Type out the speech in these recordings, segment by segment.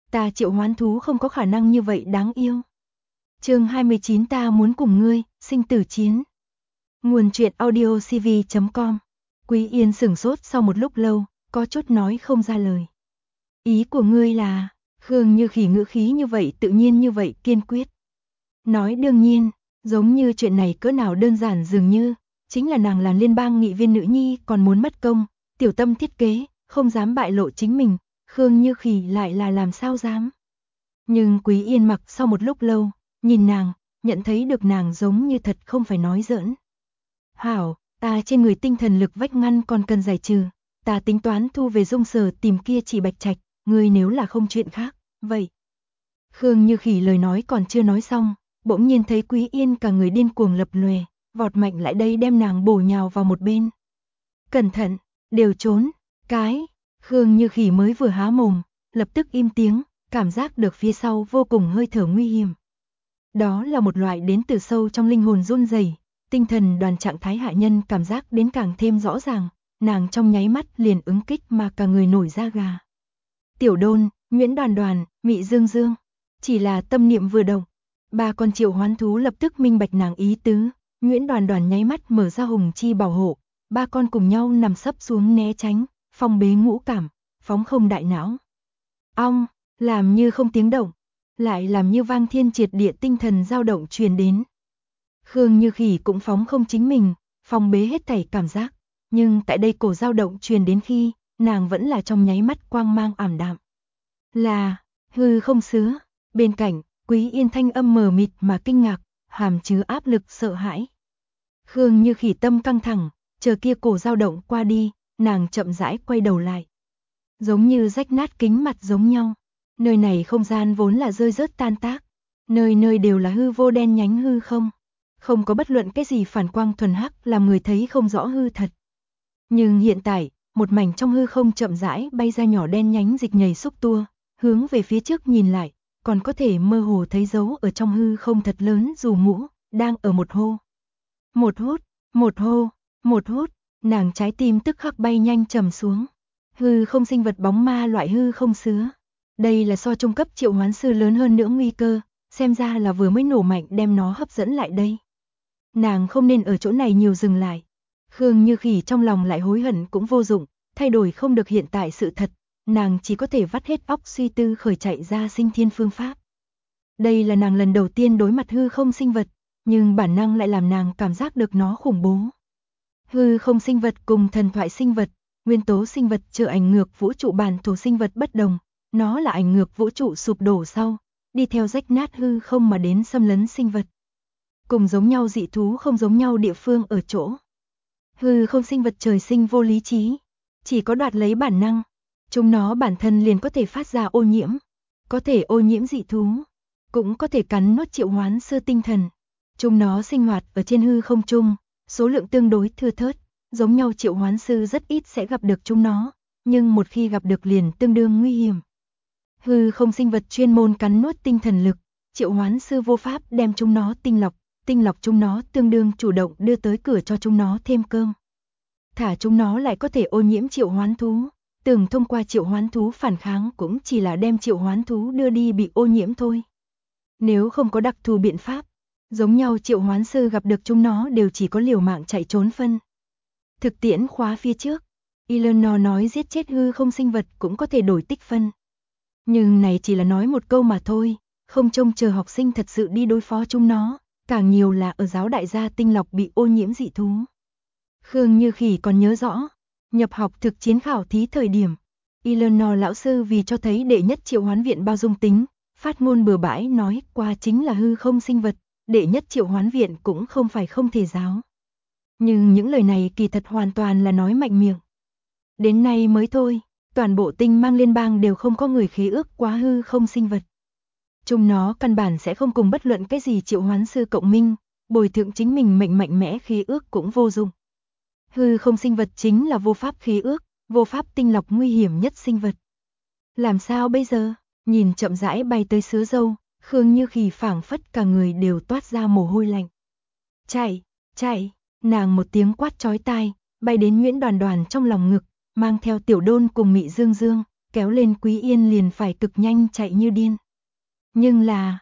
Ta triệu hoán thú không có khả năng như vậy đáng yêu. Chương 29 ta muốn cùng ngươi, sinh tử chiến. Nguồn truyện audio cv.com. Quý Yên sửng sốt sau một lúc lâu, có chút nói không ra lời. Ý của ngươi là, Khương Như Khỉ ngữ khí như vậy tự nhiên như vậy kiên quyết. Nói đương nhiên, giống như chuyện này cỡ nào đơn giản dường như, chính là nàng là liên bang nghị viên nữ nhi còn muốn mất công, tiểu tâm thiết kế, không dám bại lộ chính mình, Khương Như Khỉ lại là làm sao dám. Nhưng Quý Yên mặc sau một lúc lâu, nhìn nàng, nhận thấy được nàng giống như thật không phải nói giỡn. Hảo, ta trên người tinh thần lực vách ngăn còn cần giải trừ, ta tính toán thu về Dung Sở tìm kia chỉ Bạch Trạch, ngươi nếu là không chuyện khác, vậy. Khương Như Khỉ lời nói còn chưa nói xong, bỗng nhiên thấy Quý Yên cả người điên cuồng lập lòe, vọt mạnh lại đây đem nàng bổ nhào vào một bên. Cẩn thận, đều trốn, cái, Khương Như Khỉ mới vừa há mồm, lập tức im tiếng, cảm giác được phía sau vô cùng hơi thở nguy hiểm. Đó là một loại đến từ sâu trong linh hồn run rẩy, tinh thần đoàn trạng thái hạ nhân cảm giác đến càng thêm rõ ràng, nàng trong nháy mắt liền ứng kích mà cả người nổi da gà. Tiểu Đôn, Nguyễn Đoàn Đoàn, Mị Dương Dương, chỉ là tâm niệm vừa động, ba con triệu hoán thú lập tức minh bạch nàng ý tứ, Nguyễn Đoàn Đoàn nháy mắt mở ra hùng chi bảo hộ, ba con cùng nhau nằm sấp xuống né tránh, phong bế ngũ cảm, phóng không đại não. Ong, làm như không tiếng động, lại làm như vang thiên triệt địa tinh thần dao động truyền đến. Khương Như Khỉ cũng phóng không chính mình, phong bế hết thảy cảm giác, nhưng tại đây cổ dao động truyền đến khi, nàng vẫn là trong nháy mắt quang mang ảm đạm. Là, hư không sứa, bên cạnh, Quý Yên thanh âm mờ mịt mà kinh ngạc, hàm chứa áp lực sợ hãi. Khương Như Khỉ tâm căng thẳng, chờ kia cổ dao động qua đi, nàng chậm rãi quay đầu lại. Giống như rách nát kính mặt giống nhau, nơi này không gian vốn là rơi rớt tan tác, nơi nơi đều là hư vô đen nhánh hư không. Không có bất luận cái gì phản quang thuần hắc làm người thấy không rõ hư thật. Nhưng hiện tại, một mảnh trong hư không chậm rãi bay ra nhỏ đen nhánh dịch nhảy xúc tua, hướng về phía trước nhìn lại, còn có thể mơ hồ thấy dấu ở trong hư không thật lớn dù mũ, đang ở một hô. Một hút, một hô, một hút, nàng trái tim tức khắc bay nhanh trầm xuống. Hư không sinh vật bóng ma loại hư không sứa. Đây là so trung cấp triệu hoán sư lớn hơn nữa nguy cơ, xem ra là vừa mới nổ mạnh đem nó hấp dẫn lại đây. Nàng không nên ở chỗ này nhiều dừng lại. Khương Như Khỉ trong lòng lại hối hận cũng vô dụng, thay đổi không được hiện tại sự thật, nàng chỉ có thể vắt hết óc suy tư khởi chạy ra sinh thiên phương pháp. Đây là nàng lần đầu tiên đối mặt hư không sinh vật, nhưng bản năng lại làm nàng cảm giác được nó khủng bố. Hư không sinh vật cùng thần thoại sinh vật, nguyên tố sinh vật trở ảnh ngược vũ trụ bản thổ sinh vật bất đồng, nó là ảnh ngược vũ trụ sụp đổ sau, đi theo rách nát hư không mà đến xâm lấn sinh vật. Cùng giống nhau dị thú không giống nhau địa phương ở chỗ. Hư không sinh vật trời sinh vô lý trí, chỉ có đoạt lấy bản năng, chúng nó bản thân liền có thể phát ra ô nhiễm, có thể ô nhiễm dị thú, cũng có thể cắn nuốt triệu hoán sư tinh thần. Chúng nó sinh hoạt ở trên hư không chung, số lượng tương đối thưa thớt, giống nhau triệu hoán sư rất ít sẽ gặp được chúng nó, nhưng một khi gặp được liền tương đương nguy hiểm. Hư không sinh vật chuyên môn cắn nuốt tinh thần lực, triệu hoán sư vô pháp đem chúng nó tinh lọc chúng nó tương đương chủ động đưa tới cửa cho chúng nó thêm cơm. Thả chúng nó lại có thể ô nhiễm triệu hoán thú, tưởng thông qua triệu hoán thú phản kháng cũng chỉ là đem triệu hoán thú đưa đi bị ô nhiễm thôi. Nếu không có đặc thù biện pháp, giống nhau triệu hoán sư gặp được chúng nó đều chỉ có liều mạng chạy trốn phân. Thực tiễn khóa phía trước, Eleanor nói giết chết hư không sinh vật cũng có thể đổi tích phân. Nhưng này chỉ là nói một câu mà thôi, không trông chờ học sinh thật sự đi đối phó chúng nó, càng nhiều là ở giáo đại gia tinh lọc bị ô nhiễm dị thú. Khương Như Khỉ còn nhớ rõ, nhập học thực chiến khảo thí thời điểm, Eleanor lão sư vì cho thấy đệ nhất triệu hoán viện bao dung tính, phát ngôn bừa bãi nói qua chính là hư không sinh vật, đệ nhất triệu hoán viện cũng không phải không thể giáo. Nhưng những lời này kỳ thật hoàn toàn là nói mạnh miệng. Đến nay mới thôi, toàn bộ tinh mang liên bang đều không có người khế ước quá hư không sinh vật. Chúng nó căn bản sẽ không cùng bất luận cái gì triệu hoán sư cộng minh, bồi thượng chính mình mệnh mạnh mẽ khế ước cũng vô dụng. Hư không sinh vật chính là vô pháp khế ước, vô pháp tinh lọc nguy hiểm nhất sinh vật. Làm sao bây giờ? Nhìn chậm rãi bay tới sứa dâu, Khương Như Khỉ phảng phất cả người đều toát ra mồ hôi lạnh. Chạy, chạy, nàng một tiếng quát chói tai, bay đến Nguyễn Đoàn Đoàn trong lòng ngực, mang theo Tiểu Đôn cùng Mị Dương Dương, kéo lên Quý Yên liền phải cực nhanh chạy như điên. Nhưng là,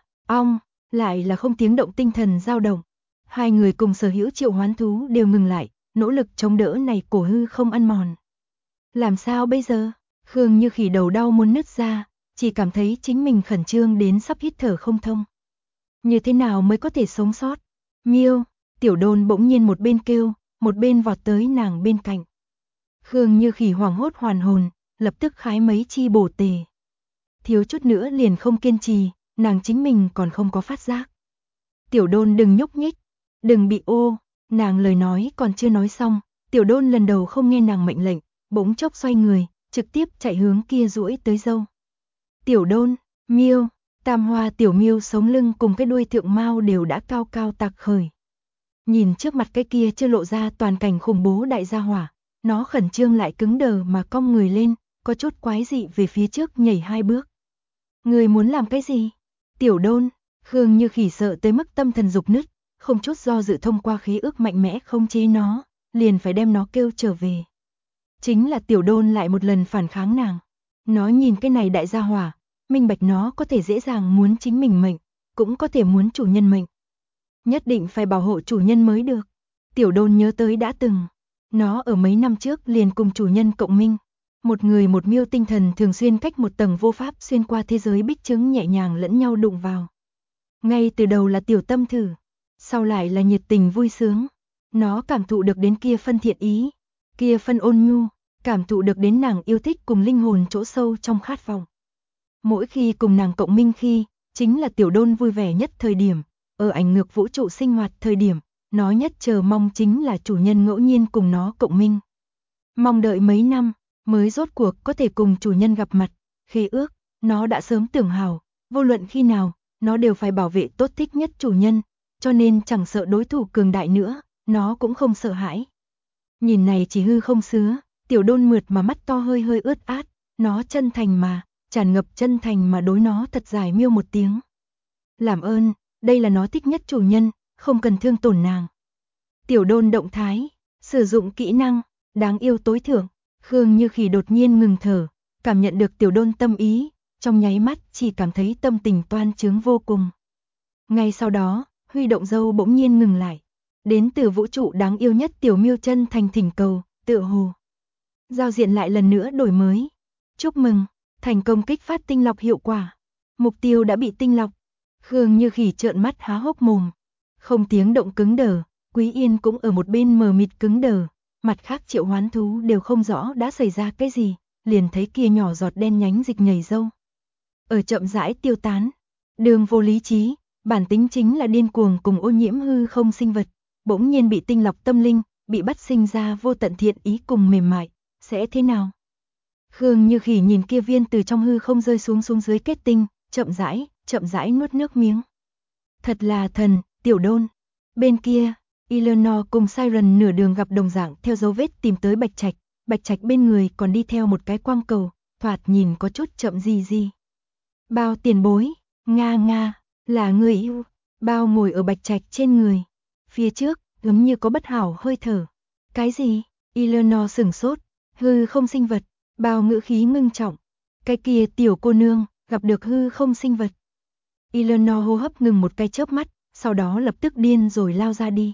lại là không tiếng động tinh thần dao động. Hai người cùng sở hữu triệu hoán thú đều ngừng lại, nỗ lực chống đỡ này cổ hư không ăn mòn. Làm sao bây giờ? Khương Như Khỉ đầu đau muốn nứt ra, chỉ cảm thấy chính mình khẩn trương đến sắp hít thở không thông. Như thế nào mới có thể sống sót? Miêu, Tiểu Đôn bỗng nhiên một bên kêu, một bên vọt tới nàng bên cạnh. Khương Như Khỉ hoảng hốt hoàn hồn, lập tức khái mấy chi bổ tề. Thiếu chút nữa liền không kiên trì, nàng chính mình còn không có phát giác. Tiểu Đôn đừng nhúc nhích, đừng bị ô, nàng lời nói còn chưa nói xong, Tiểu Đôn lần đầu không nghe nàng mệnh lệnh, bỗng chốc xoay người, trực tiếp chạy hướng kia duỗi tới dâu. Tiểu Đôn, Miêu, Tam Hoa Tiểu Miêu sống lưng cùng cái đuôi thượng mao đều đã cao cao tạc khởi. Nhìn trước mặt cái kia chưa lộ ra toàn cảnh khủng bố đại gia hỏa, nó khẩn trương lại cứng đờ mà cong người lên, có chút quái dị về phía trước nhảy 2 bước. Người muốn làm cái gì? Tiểu Đôn, Khương Như Khỉ sợ tới mức tâm thần dục nứt, không chút do dự thông qua khí ước mạnh mẽ không chế nó, liền phải đem nó kêu trở về. Chính là Tiểu Đôn lại một lần phản kháng nàng. Nó nhìn cái này đại gia hỏa, minh bạch nó có thể dễ dàng muốn chính mình mệnh, cũng có thể muốn chủ nhân mệnh. Nhất định phải bảo hộ chủ nhân mới được. Tiểu Đôn nhớ tới đã từng, nó ở mấy năm trước liền cùng chủ nhân cộng minh. Một người một miêu tinh thần thường xuyên cách một tầng vô pháp xuyên qua thế giới bích trứng nhẹ nhàng lẫn nhau đụng vào. Ngay từ đầu là tiểu tâm thử, sau lại là nhiệt tình vui sướng. Nó cảm thụ được đến kia phân thiện ý, kia phân ôn nhu, cảm thụ được đến nàng yêu thích cùng linh hồn chỗ sâu trong khát vọng. Mỗi khi cùng nàng cộng minh khi, chính là Tiểu Đôn vui vẻ nhất thời điểm, ở ảnh ngược vũ trụ sinh hoạt thời điểm, nó nhất chờ mong chính là chủ nhân ngẫu nhiên cùng nó cộng minh. Mong đợi mấy năm, mới rốt cuộc có thể cùng chủ nhân gặp mặt, khế ước, nó đã sớm tưởng hào, vô luận khi nào, nó đều phải bảo vệ tốt thích nhất chủ nhân, cho nên chẳng sợ đối thủ cường đại nữa, nó cũng không sợ hãi. Nhìn này chỉ hư không sứa, Tiểu Đôn mượt mà mắt to hơi hơi ướt át, nó chân thành mà, tràn ngập chân thành mà đối nó thật dài miêu một tiếng. Làm ơn, đây là nó thích nhất chủ nhân, không cần thương tổn nàng. Tiểu Đôn động thái, sử dụng kỹ năng, đáng yêu tối thượng, Khương Như Khỉ đột nhiên ngừng thở, cảm nhận được Tiểu Đôn tâm ý, trong nháy mắt chỉ cảm thấy tâm tình toan trướng vô cùng. Ngay sau đó, huy động dâu bỗng nhiên ngừng lại. Đến từ vũ trụ đáng yêu nhất Tiểu Miêu chân thành thỉnh cầu, tựa hồ. Giao diện lại lần nữa đổi mới. Chúc mừng, thành công kích phát tinh lọc hiệu quả. Mục tiêu đã bị tinh lọc. Khương Như Khỉ trợn mắt há hốc mồm. Không tiếng động cứng đờ, Quý Yên cũng ở một bên mờ mịt cứng đờ. Mặt khác triệu hoán thú đều không rõ đã xảy ra cái gì, liền thấy kia nhỏ giọt đen nhánh dịch nhảy dâu. Ở chậm rãi tiêu tán, đường vô lý trí, bản tính chính là điên cuồng cùng ô nhiễm hư không sinh vật, bỗng nhiên bị tinh lọc tâm linh, bị bắt sinh ra vô tận thiện ý cùng mềm mại, sẽ thế nào? Khương Như Khỉ nhìn kia viên từ trong hư không rơi xuống dưới kết tinh, chậm rãi nuốt nước miếng. Thật là thần, Tiểu Đôn. Bên kia, Eleanor cùng Siren nửa đường gặp đồng dạng theo dấu vết tìm tới Bạch Trạch bên người còn đi theo một cái quang cầu, thoạt nhìn có chút chậm gì. Bao tiền bối, nga, là người yêu. Bao ngồi ở Bạch Trạch trên người. Phía trước, giống như có bất hảo hơi thở. Cái gì? Eleanor sửng sốt, hư không sinh vật, Bao ngữ khí ngưng trọng. Cái kia tiểu cô nương, gặp được hư không sinh vật. Eleanor hô hấp ngừng một cái chớp mắt, sau đó lập tức điên rồi lao ra đi.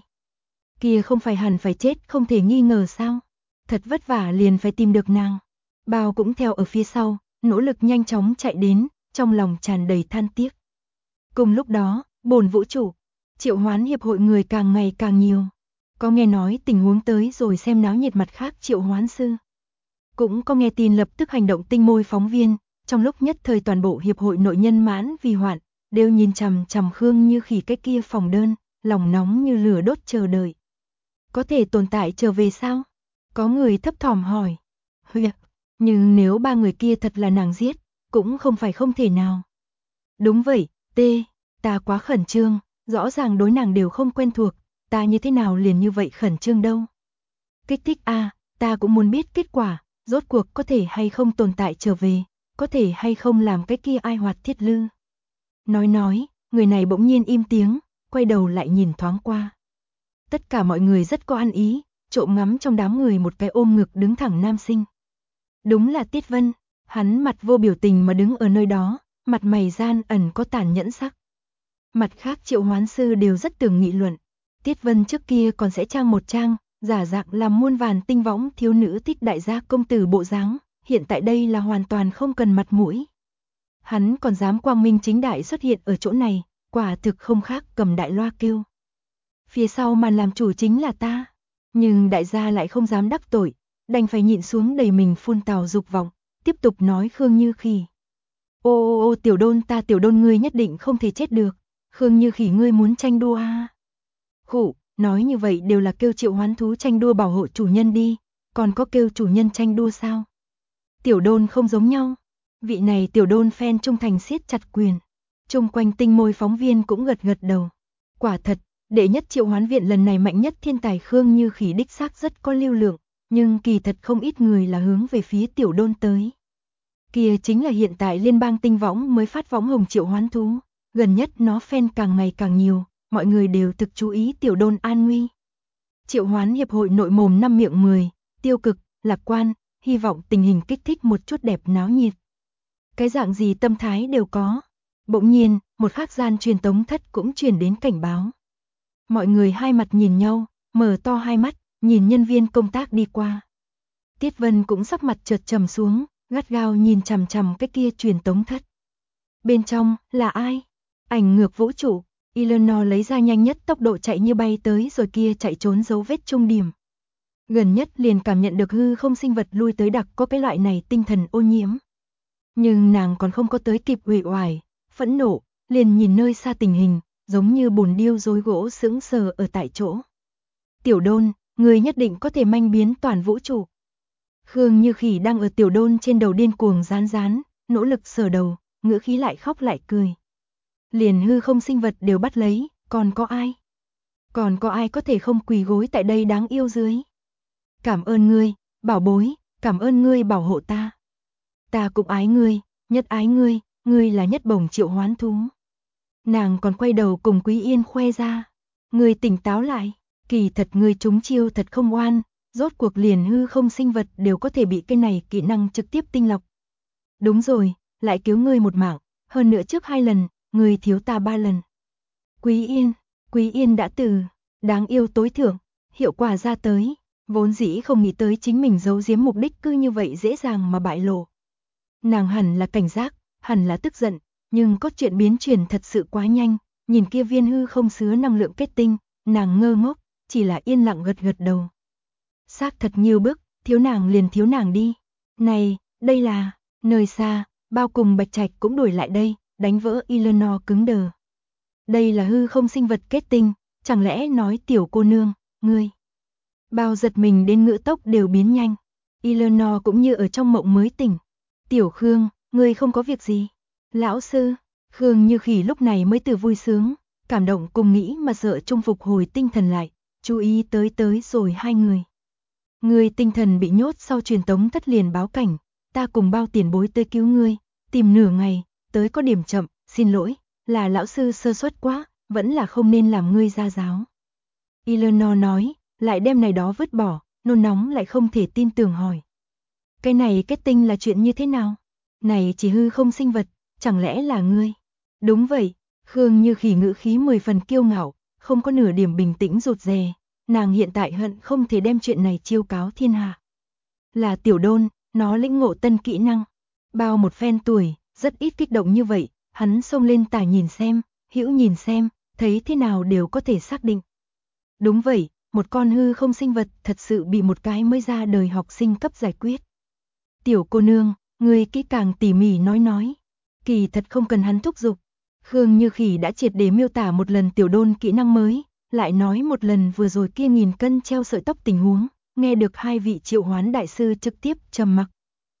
Kia không phải hẳn phải chết không thể nghi ngờ sao? Thật vất vả liền phải tìm được nàng. Bao cũng theo ở phía sau, nỗ lực nhanh chóng chạy đến, trong lòng tràn đầy than tiếc. Cùng lúc đó, bổn vũ trụ, triệu hoán hiệp hội người càng ngày càng nhiều. Có nghe nói tình huống tới rồi xem náo nhiệt mặt khác triệu hoán sư. Cũng có nghe tin lập tức hành động tinh môi phóng viên, trong lúc nhất thời toàn bộ hiệp hội nội nhân mãn vì hoạn, đều nhìn chằm chằm Khương Như Khỉ cái kia phòng đơn, lòng nóng như lửa đốt chờ đợi. Có thể tồn tại trở về sao? Có người thấp thỏm hỏi. Nhưng nếu 3 người kia thật là nàng giết, cũng không phải không thể nào. Đúng vậy, ta quá khẩn trương, rõ ràng đối nàng đều không quen thuộc, ta như thế nào liền như vậy khẩn trương đâu. Kích thích a, ta cũng muốn biết kết quả, rốt cuộc có thể hay không tồn tại trở về, có thể hay không làm cái kia ai hoạt thiết lư. Nói, người này bỗng nhiên im tiếng, quay đầu lại nhìn thoáng qua. Tất cả mọi người rất có ăn ý, trộm ngắm trong đám người một cái ôm ngực đứng thẳng nam sinh. Đúng là Tiết Vân, Hắn mặt vô biểu tình mà đứng ở nơi đó, mặt mày gian ẩn có tàn nhẫn sắc. Mặt khác Triệu Hoán Sư đều rất tưởng nghị luận. Tiết Vân trước kia còn sẽ trang một trang, giả dạng làm muôn vàn tinh võng thiếu nữ thích đại gia công tử bộ dáng, hiện tại đây là hoàn toàn không cần mặt mũi. Hắn còn dám quang minh chính đại xuất hiện ở chỗ này, quả thực không khác cầm đại loa kêu. Phía sau màn làm chủ chính là ta, nhưng đại gia lại không dám đắc tội, đành phải nhịn xuống đầy mình phun tào dục vọng, tiếp tục nói Khương Như Khỉ. Ô tiểu đôn ngươi nhất định không thể chết được, Khương Như Khỉ ngươi muốn tranh đua à? Khụ, nói như vậy đều là kêu Triệu Hoán Thú tranh đua bảo hộ chủ nhân đi, còn có kêu chủ nhân tranh đua sao? Tiểu đôn không giống nhau, vị này tiểu đôn fan trung thành siết chặt quyền. Chung quanh tinh môi phóng viên cũng gật gật đầu. Quả thật, đệ nhất Triệu Hoán Viện lần này mạnh nhất thiên tài Khương Như Khỉ đích xác rất có lưu lượng, nhưng kỳ thật không ít người là hướng về phía tiểu đôn tới. Kia chính là hiện tại liên bang tinh võng mới phát võng hồng Triệu Hoán Thú, gần nhất nó fan càng ngày càng nhiều, mọi người đều thực chú ý tiểu đôn an nguy. Triệu Hoán Hiệp hội nội mồm năm miệng 10, tiêu cực, lạc quan, hy vọng tình hình kích thích một chút đẹp náo nhiệt. Cái dạng gì tâm thái đều có. Bỗng nhiên, một khác gian truyền tống thất cũng truyền đến cảnh báo. Mọi người hai mặt nhìn nhau, mở to hai mắt, nhìn nhân viên công tác đi qua. Tiết Vân cũng sắc mặt chợt trầm xuống, gắt gao nhìn chằm chằm cái kia truyền tống thất. Bên trong, là ai? Ảnh ngược vũ trụ, Eleanor lấy ra nhanh nhất tốc độ chạy như bay tới rồi kia chạy trốn dấu vết trung điểm. Gần nhất liền cảm nhận được hư không sinh vật lui tới đặc có cái loại này tinh thần ô nhiễm. Nhưng nàng còn không có tới kịp uể oải, phẫn nộ, liền nhìn nơi xa tình hình, giống như bồn điêu rối gỗ sững sờ ở tại chỗ. Tiểu đôn, người nhất định có thể manh biến toàn vũ trụ. Khương Như Khỉ đang ở tiểu đôn trên đầu điên cuồng rán, nỗ lực sờ đầu, ngữ khí lại khóc lại cười. Liền hư không sinh vật đều bắt lấy, còn có ai? Còn có ai có thể không quỳ gối tại đây đáng yêu dưới? Cảm ơn ngươi, bảo bối, cảm ơn ngươi bảo hộ ta. Ta cũng ái ngươi, nhất ái ngươi, ngươi là nhất bổng Triệu Hoán Thú. Nàng còn quay đầu cùng Quý Yên khoe ra. Ngươi tỉnh táo lại, kỳ thật ngươi trúng chiêu thật không oan, rốt cuộc liền hư không sinh vật đều có thể bị cái này kỹ năng trực tiếp tinh lọc. Đúng rồi, lại cứu ngươi một mạng, hơn nữa trước 2 lần, ngươi thiếu ta 3 lần. Quý Yên đã từ, đáng yêu tối thượng, hiệu quả ra tới, vốn dĩ không nghĩ tới chính mình giấu giếm mục đích cứ như vậy dễ dàng mà bại lộ. Nàng hẳn là cảnh giác, hẳn là tức giận, nhưng có chuyện biến chuyển thật sự quá nhanh, nhìn kia viên hư không sứa năng lượng kết tinh, nàng ngơ ngốc, chỉ là yên lặng gật gật đầu. Xác thật nhiều bước, thiếu nàng liền thiếu nàng đi. Này, đây là, nơi xa, bao cùng Bạch Trạch cũng đuổi lại đây, đánh vỡ Eleanor cứng đờ. Đây là hư không sinh vật kết tinh, chẳng lẽ nói tiểu cô nương, ngươi. Bao giật mình đến ngữ tốc đều biến nhanh. Eleanor cũng như ở trong mộng mới tỉnh. Tiểu Khương, ngươi không có việc gì. Lão sư, Khương Như Khỉ lúc này mới từ vui sướng, cảm động cùng nghĩ mà sợ trung phục hồi tinh thần lại, chú ý tới rồi hai người. Ngươi tinh thần bị nhốt sau truyền tống thất liền báo cảnh, ta cùng bao tiền bối tới cứu ngươi, tìm nửa ngày, tới có điểm chậm, xin lỗi, là lão sư sơ suất quá, vẫn là không nên làm ngươi ra giáo. Eleanor nói, lại đem này đó vứt bỏ, nôn nóng lại không thể tin tưởng hỏi. Cái này kết tinh là chuyện như thế nào? Này chỉ hư không sinh vật, chẳng lẽ là ngươi? Đúng vậy, Khương Như Khỉ ngữ khí 10 phần kiêu ngạo, không có nửa điểm bình tĩnh rụt rè, nàng hiện tại hận không thể đem chuyện này chiêu cáo thiên hạ. Là tiểu đôn, nó lĩnh ngộ tân kỹ năng. Bao một phen tuổi, rất ít kích động như vậy, hắn xông lên tả nhìn xem, hữu nhìn xem, thấy thế nào đều có thể xác định. Đúng vậy, một con hư không sinh vật thật sự bị một cái mới ra đời học sinh cấp giải quyết. Tiểu cô nương, người kỹ càng tỉ mỉ nói. Kỳ thật không cần hắn thúc giục. Khương Như Khỉ đã triệt để miêu tả một lần tiểu đôn kỹ năng mới, lại nói một lần vừa rồi kia 1000 cân treo sợi tóc tình huống, nghe được hai vị triệu hoán đại sư trực tiếp trầm mặc.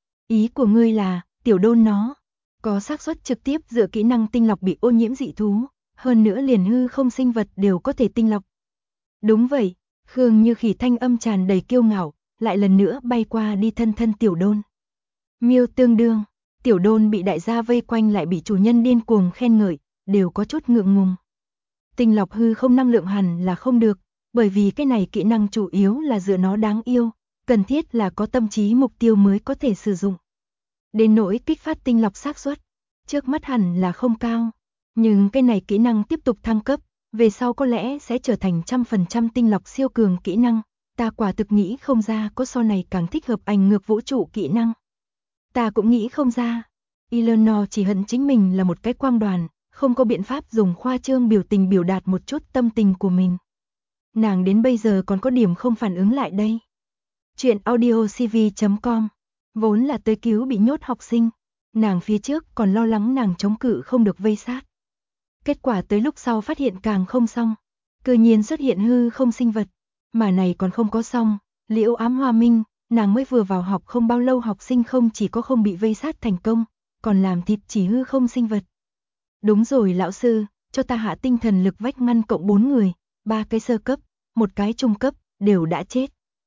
Ý của ngươi là, tiểu đôn nó có xác suất trực tiếp dựa kỹ năng tinh lọc bị ô nhiễm dị thú, hơn nữa liền hư không sinh vật đều có thể tinh lọc. Đúng vậy, Khương Như Khỉ thanh âm tràn đầy kiêu ngạo, lại lần nữa bay qua đi thân tiểu đôn. Miêu tương đương, tiểu đôn bị đại gia vây quanh lại bị chủ nhân điên cuồng khen ngợi, đều có chút ngượng ngùng. Tinh lọc hư không năng lượng hẳn là không được, bởi vì cái này kỹ năng chủ yếu là dựa nó đáng yêu, cần thiết là có tâm trí mục tiêu mới có thể sử dụng. Đến nỗi kích phát tinh lọc xác suất, trước mắt hẳn là không cao. Nhưng cái này kỹ năng tiếp tục thăng cấp, về sau có lẽ sẽ trở thành 100% tinh lọc siêu cường kỹ năng. Ta quả thực nghĩ không ra có so này càng thích hợp ảnh ngược vũ trụ kỹ năng. Ta cũng nghĩ không ra. Eleanor chỉ hận chính mình là một cái quang đoàn, không có biện pháp dùng khoa trương biểu tình biểu đạt một chút tâm tình của mình. Nàng đến bây giờ còn có điểm không phản ứng lại đây. Chuyện audiocv.com vốn là tới cứu bị nhốt học sinh. Nàng phía trước còn lo lắng nàng chống cự không được vây sát. Kết quả tới lúc sau phát hiện càng không xong. Cơ nhiên xuất hiện hư không sinh vật. Mà này còn không có xong. Liễu ám hoa minh, nàng mới vừa vào học không bao lâu học sinh không chỉ có không bị vây sát thành công, còn làm thịt chỉ hư không sinh vật. Đúng rồi lão sư, cho ta hạ tinh thần lực vách ngăn cộng 4 người, 3 cái sơ cấp, 1 cái trung cấp, đều đã chết.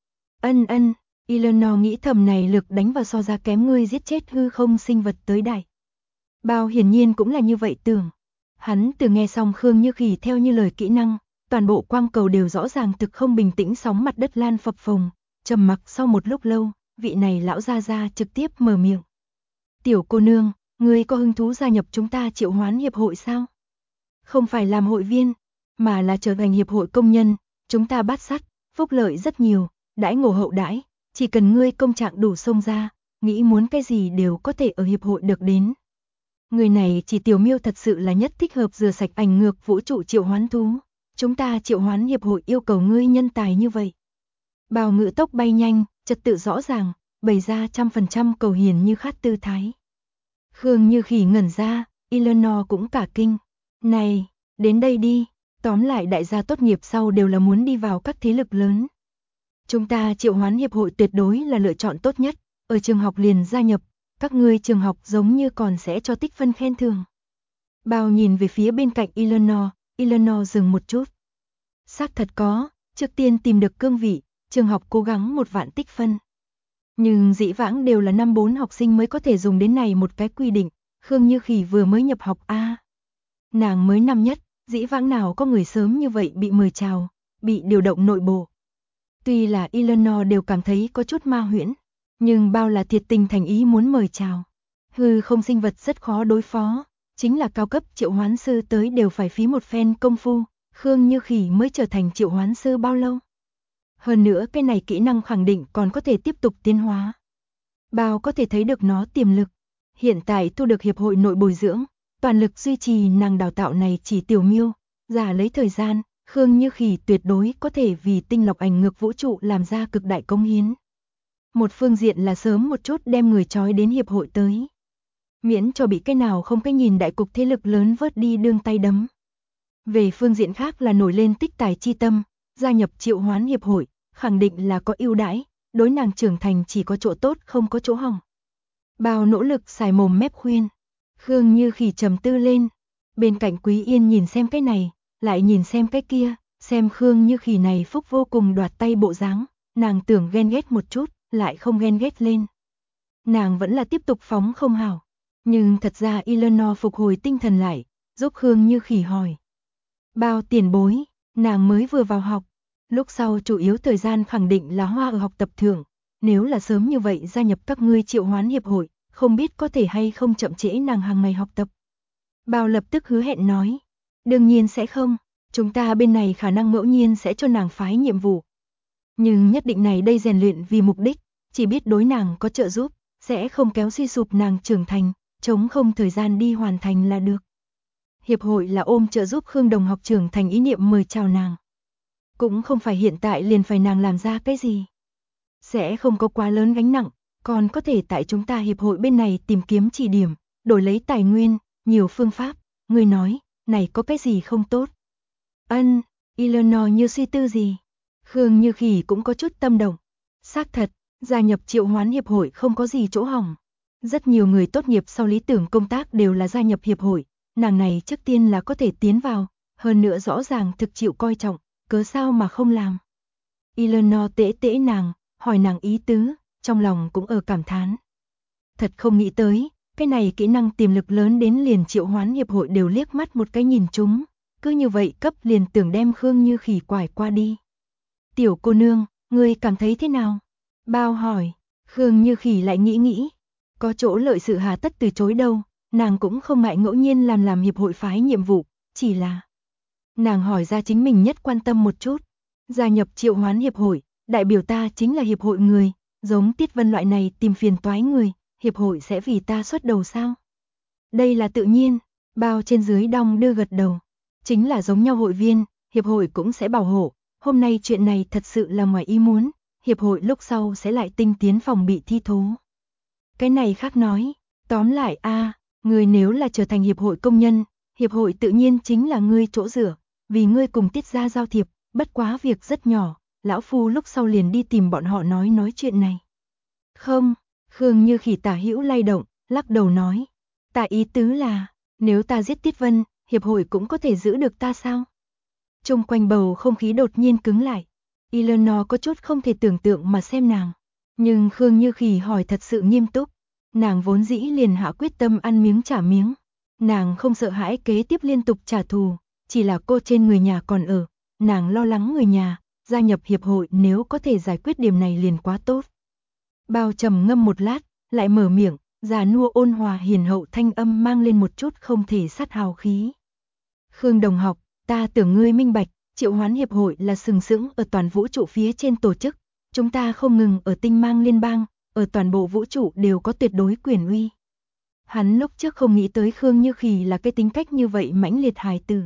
Ân, Eleanor nghĩ thầm này lực đánh vào so ra kém ngươi giết chết hư không sinh vật tới đại. Bao hiển nhiên cũng là như vậy tưởng. Hắn từ nghe xong Khương Như Khỉ theo như lời kỹ năng, toàn bộ quang cầu đều rõ ràng thực không bình tĩnh sóng mặt đất lan phập phồng, trầm mặc sau một lúc lâu, vị này lão gia gia trực tiếp mở miệng. Tiểu cô nương, ngươi có hứng thú gia nhập chúng ta Triệu Hoán Hiệp hội sao? Không phải làm hội viên, mà là trở thành hiệp hội công nhân, chúng ta bát sắt, phúc lợi rất nhiều, đãi ngộ hậu đãi, chỉ cần ngươi công trạng đủ xông ra, nghĩ muốn cái gì đều có thể ở hiệp hội được đến. Người này chỉ Tiểu Miêu thật sự là nhất thích hợp rửa sạch ảnh ngược vũ trụ triệu hoán thú. Chúng ta Triệu Hoán Hiệp hội yêu cầu ngươi nhân tài như vậy. Bào ngữ tốc bay nhanh, trật tự rõ ràng, bày ra 100% cầu hiền như khát tư thái. Khương Như Khỉ ngẩn ra, Eleanor cũng cả kinh. Này, đến đây đi, tóm lại đại gia tốt nghiệp sau đều là muốn đi vào các thế lực lớn. Chúng ta Triệu Hoán Hiệp hội tuyệt đối là lựa chọn tốt nhất, ở trường học liền gia nhập, các ngươi trường học giống như còn sẽ cho tích phân khen thưởng. Bao nhìn về phía bên cạnh Eleanor dừng một chút. Xác thật có, trước tiên tìm được cương vị, trường học cố gắng 1 vạn tích phân. Nhưng dĩ vãng đều là năm 4 học sinh mới có thể dùng đến này một cái quy định, Khương Như Khỉ vừa mới nhập học A. Nàng mới năm nhất, dĩ vãng nào có người sớm như vậy bị mời chào, bị điều động nội bộ. Tuy là Eleanor đều cảm thấy có chút ma huyễn, nhưng bao là thiệt tình thành ý muốn mời chào. Hư không sinh vật rất khó đối phó, chính là cao cấp triệu hoán sư tới đều phải phí một phen công phu, Khương Như Khỉ mới trở thành triệu hoán sư bao lâu. Hơn nữa cái này kỹ năng khẳng định còn có thể tiếp tục tiến hóa. Bao có thể thấy được nó tiềm lực. Hiện tại thu được hiệp hội nội bồi dưỡng, toàn lực duy trì nàng đào tạo này chỉ Tiểu Miêu, giả lấy thời gian, Khương Như Khỉ tuyệt đối có thể vì tinh lọc ảnh ngược vũ trụ làm ra cực đại công hiến. Một phương diện là sớm một chút đem người trói đến hiệp hội tới. Miễn cho bị cái nào không cái nhìn đại cục thế lực lớn vớt đi đương tay đấm. Về phương diện khác là nổi lên tích tài chi tâm, gia nhập Triệu Hoán Hiệp hội, khẳng định là có ưu đãi, đối nàng trưởng thành chỉ có chỗ tốt không có chỗ hỏng. Bao nỗ lực xài mồm mép khuyên. Khương Như Khỉ trầm tư lên. Bên cạnh Quý Yên nhìn xem cái này, lại nhìn xem cái kia, xem Khương Như Khỉ này phúc vô cùng đoạt tay bộ dáng, nàng tưởng ghen ghét một chút, lại không ghen ghét lên. Nàng vẫn là tiếp tục phóng không hảo. Nhưng thật ra Eleanor phục hồi tinh thần lại, giúp Khương Như Khỉ hỏi. Bao tiền bối, nàng mới vừa vào học, lúc sau chủ yếu thời gian khẳng định là hoa ở học tập thưởng, nếu là sớm như vậy gia nhập các ngươi Triệu Hoán Hiệp hội, không biết có thể hay không chậm trễ nàng hàng ngày học tập. Bao lập tức hứa hẹn nói, đương nhiên sẽ không, chúng ta bên này khả năng ngẫu nhiên sẽ cho nàng phái nhiệm vụ. Nhưng nhất định này đây rèn luyện vì mục đích, chỉ biết đối nàng có trợ giúp, sẽ không kéo suy sụp nàng trưởng thành, chống không thời gian đi hoàn thành là được. Hiệp hội là ôm trợ giúp Khương đồng học trưởng thành ý niệm mời chào nàng. Cũng không phải hiện tại liền phải nàng làm ra cái gì. Sẽ không có quá lớn gánh nặng, còn có thể tại chúng ta hiệp hội bên này tìm kiếm chỉ điểm, đổi lấy tài nguyên, nhiều phương pháp, người nói, này có cái gì không tốt. Ân, Eleanor như suy tư gì. Khương Như Khỉ cũng có chút tâm động. Xác thật, gia nhập Triệu Hoán Hiệp hội không có gì chỗ hỏng. Rất nhiều người tốt nghiệp sau lý tưởng công tác đều là gia nhập hiệp hội, nàng này trước tiên là có thể tiến vào, hơn nữa rõ ràng thực chịu coi trọng, cớ sao mà không làm. Eleanor tễ nàng, hỏi nàng ý tứ, trong lòng cũng ở cảm thán. Thật không nghĩ tới, cái này kỹ năng tiềm lực lớn đến liền Triệu Hoán Hiệp hội đều liếc mắt một cái nhìn chúng, cứ như vậy cấp liền tưởng đem Khương Như Khỉ quải qua đi. Tiểu cô nương, ngươi cảm thấy thế nào? Bao hỏi, Khương Như Khỉ lại nghĩ, Có chỗ lợi sự hà tất từ chối đâu, nàng cũng không ngại ngẫu nhiên làm hiệp hội phái nhiệm vụ, chỉ là nàng hỏi ra chính mình nhất quan tâm một chút. Gia nhập Triệu Hoán hiệp hội, đại biểu ta chính là hiệp hội người, giống Tiết Vân loại này tìm phiền toái người, hiệp hội sẽ vì ta xuất đầu sao? Đây là tự nhiên, bao trên dưới đong đưa gật đầu. Chính là giống nhau hội viên, hiệp hội cũng sẽ bảo hộ, hôm nay chuyện này thật sự là ngoài ý muốn, hiệp hội lúc sau sẽ lại tinh tiến phòng bị thi thố. Cái này khác nói, tóm lại người nếu là trở thành hiệp hội công nhân, hiệp hội tự nhiên chính là ngươi chỗ dựa, vì ngươi cùng Tiết gia giao thiệp, bất quá việc rất nhỏ, lão phu lúc sau liền đi tìm bọn họ nói chuyện này. Không, Khương Như Khỉ tả hữu lay động, lắc đầu nói, ta ý tứ là, nếu ta giết Tiết Vân, hiệp hội cũng có thể giữ được ta sao? Chung quanh bầu không khí đột nhiên cứng lại, Eleanor có chút không thể tưởng tượng mà xem nàng, nhưng Khương Như Khỉ hỏi thật sự nghiêm túc, nàng vốn dĩ liền hạ quyết tâm ăn miếng trả miếng, nàng không sợ hãi kế tiếp liên tục trả thù, chỉ là cô trên người nhà còn ở, nàng lo lắng người nhà, gia nhập hiệp hội nếu có thể giải quyết điểm này liền quá tốt. Bao trầm ngâm một lát, lại mở miệng, già nua ôn hòa hiền hậu thanh âm mang lên một chút không thể sát hào khí. Khương đồng học, ta tưởng ngươi minh bạch, Triệu Hoán hiệp hội là sừng sững ở toàn vũ trụ phía trên tổ chức, chúng ta không ngừng ở tinh mang liên bang, ở toàn bộ vũ trụ đều có tuyệt đối quyền uy. Hắn lúc trước không nghĩ tới Khương Như Khỉ là cái tính cách như vậy mãnh liệt hài tử.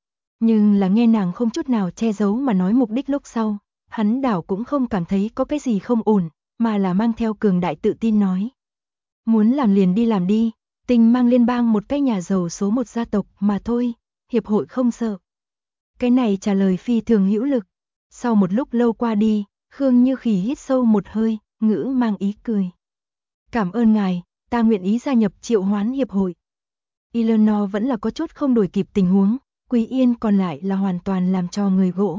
Nhưng là nghe nàng không chút nào che giấu mà nói mục đích lúc sau, hắn đảo cũng không cảm thấy có cái gì không ổn, mà là mang theo cường đại tự tin nói. Muốn làm liền đi làm đi, tinh mang liên bang một cái nhà giàu số một gia tộc mà thôi, hiệp hội không sợ. Cái này trả lời phi thường hữu lực. Sau một lúc lâu qua đi, Khương Như Khỉ hít sâu một hơi, ngữ mang ý cười. Cảm ơn ngài, ta nguyện ý gia nhập Triệu Hoán hiệp hội. Eleanor vẫn là có chút không đổi kịp tình huống, Quý Yên còn lại là hoàn toàn làm cho người gỗ.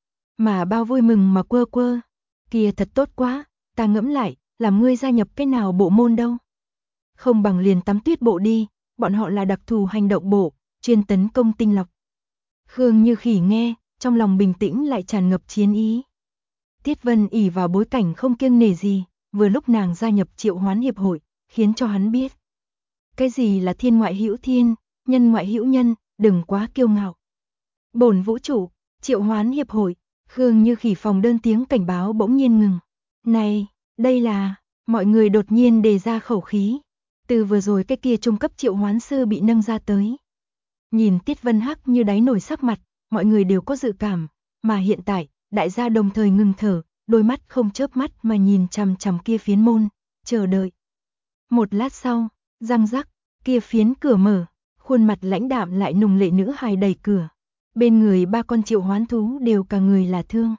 Mà bao vui mừng mà quơ quơ, kia thật tốt quá, ta ngẫm lại, làm ngươi gia nhập cái nào bộ môn đâu. Không bằng liền tắm tuyết bộ đi, bọn họ là đặc thù hành động bộ, chuyên tấn công tinh lọc. Khương Như Khỉ nghe, trong lòng bình tĩnh lại tràn ngập chiến ý. Tiết Vân ỷ vào bối cảnh không kiêng nể gì, vừa lúc nàng gia nhập Triệu Hoán hiệp hội, khiến cho hắn biết. Cái gì là thiên ngoại hữu thiên, nhân ngoại hữu nhân, đừng quá kiêu ngạo. Bổn vũ trụ, Triệu Hoán hiệp hội, Khương Như Khỉ phòng đơn tiếng cảnh báo bỗng nhiên ngừng. Này, đây là, mọi người đột nhiên đề ra khẩu khí. Từ vừa rồi cái kia trung cấp triệu hoán sư bị nâng ra tới. Nhìn Tiết Vân hắc như đáy nổi sắc mặt, mọi người đều có dự cảm, mà hiện tại, đại gia đồng thời ngừng thở, đôi mắt không chớp mắt mà nhìn chằm chằm kia phiến môn, chờ đợi. Một lát sau, răng rắc, kia phiến cửa mở, khuôn mặt lãnh đạm lại nùng lệ nữ hài đẩy cửa. Bên người ba con triệu hoán thú đều cả người là thương.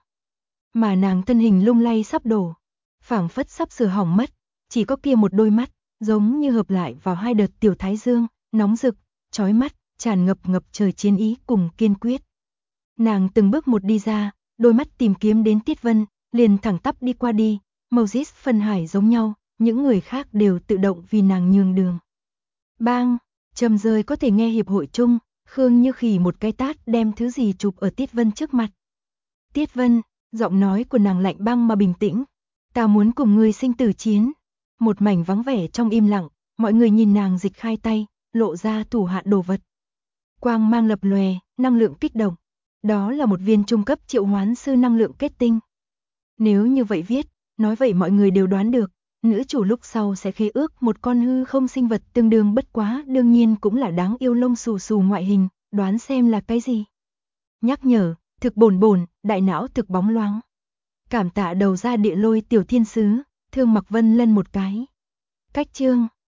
Mà nàng thân hình lung lay sắp đổ, phảng phất sắp sửa hỏng mất, chỉ có kia một đôi mắt, giống như hợp lại vào hai đợt tiểu thái dương, nóng rực, chói mắt, tràn ngập trời chiến ý cùng kiên quyết. Nàng từng bước một đi ra, đôi mắt tìm kiếm đến Tiết Vân, liền thẳng tắp đi qua đi, Moses phân hải giống nhau, những người khác đều tự động vì nàng nhường đường. Bang, trầm rơi có thể nghe hiệp hội chung, Khương Như Khỉ một cái tát đem thứ gì chụp ở Tiết Vân trước mặt. Tiết Vân, giọng nói của nàng lạnh băng mà bình tĩnh, ta muốn cùng ngươi sinh tử chiến. Một mảnh vắng vẻ trong im lặng, mọi người nhìn nàng dịch khai tay, lộ ra thủ hạ đồ vật. Quang mang lập lòe, năng lượng kích động. Đó là một viên trung cấp triệu hoán sư năng lượng kết tinh. Nếu như vậy viết, nói vậy mọi người đều đoán được, nữ chủ lúc sau sẽ khế ước một con hư không sinh vật tương đương bất quá, đương nhiên cũng là đáng yêu lông xù xù ngoại hình, đoán xem là cái gì. Nhắc nhở, thực bồn bồn, đại não thực bóng loáng. Cảm tạ đầu ra địa lôi tiểu thiên sứ, Thương Mặc Vân Lân một cái. Cách chương